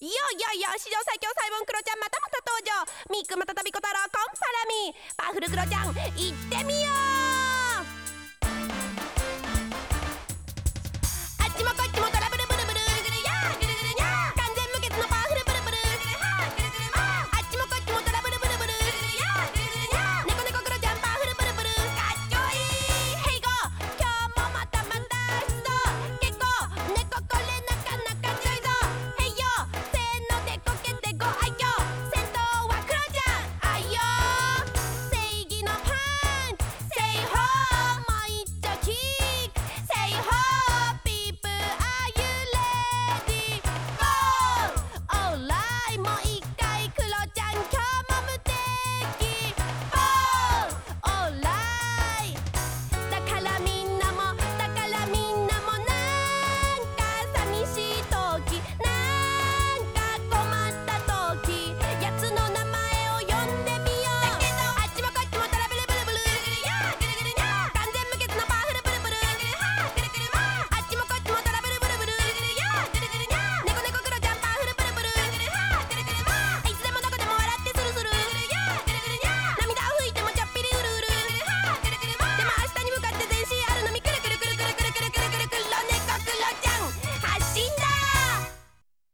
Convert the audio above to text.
いやいやいや、史上最強サイボンクロちゃんまたまた登場。ミックまたたびこ太郎コンパラミーパワフルクロちゃん行ってみよう。